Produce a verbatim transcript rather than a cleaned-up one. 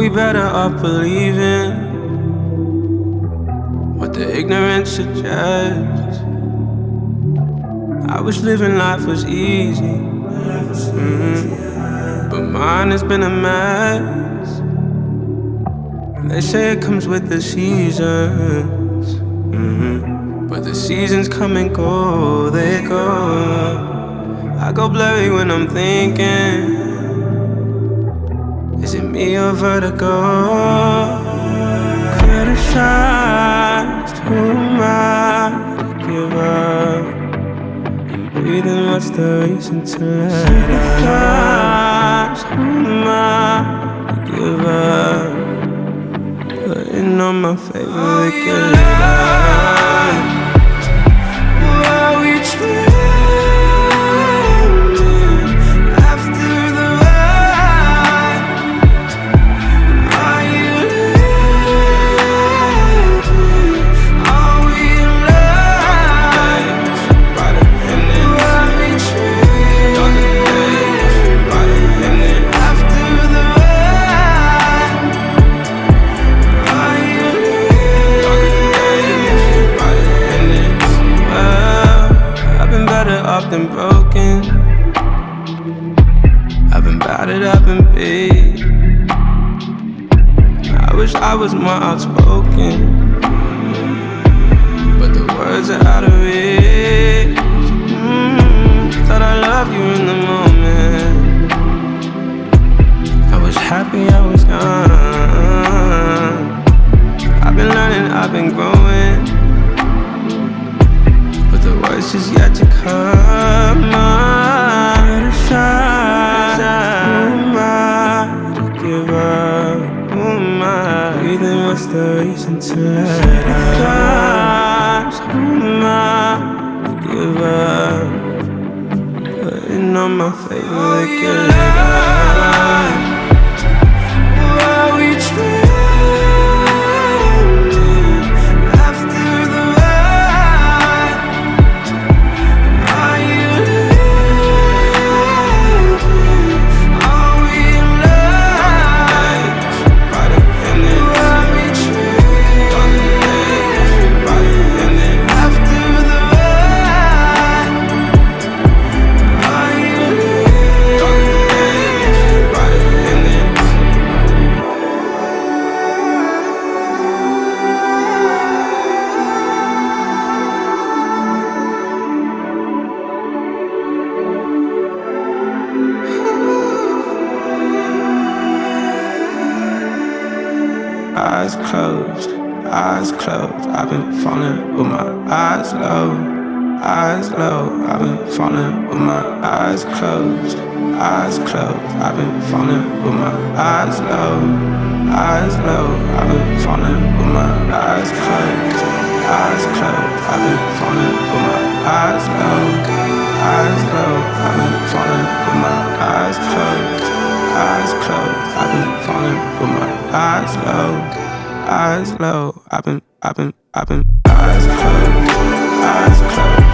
better off believing what the ignorance suggests. I wish living life was easy, mm-hmm. but mine has been a mess. They say it comes with the seasons, mm-hmm. but the seasons come and go, they go. I go blurry when I'm thinking, is it me or vertigo? Criticized, who am I to give up? And breathing, what's the reason to let up? Who am I to give up? Putting on my favorite guitar. Were we dreaming after the ride? Are you living? Are we alive? Were we dreaming after the ride? Are you living? Well, I've been better off than broken. I've been battered up and beat. I wish I was more outspoken, but the words are out of reach. mm, Thought I loved you in the moment. I was happy I was gone. I've been learning, I've been growing, but the worst is yet to come. Criticize, who am I to give up? Who am I? Breathing, what's the reason to let up? Who am I to give up? Putting on my favorite guitar. Were we dreaming after the ride? Are you living? Are we alive? Were we dreaming after the ride? Are you Eyes closed, eyes closed. I've been falling with my eyes low, eyes low. I've been falling with my eyes closed, eyes closed. I've been falling with my eyes low, eyes low. I've been falling with my eyes closed, eyes closed. I've been falling with my eyes low, eyes low. I've been falling with my eyes closed, eyes closed. I've been falling with my eyes low, eyes low. I've been, I've been, I've been eyes closed, eyes closed.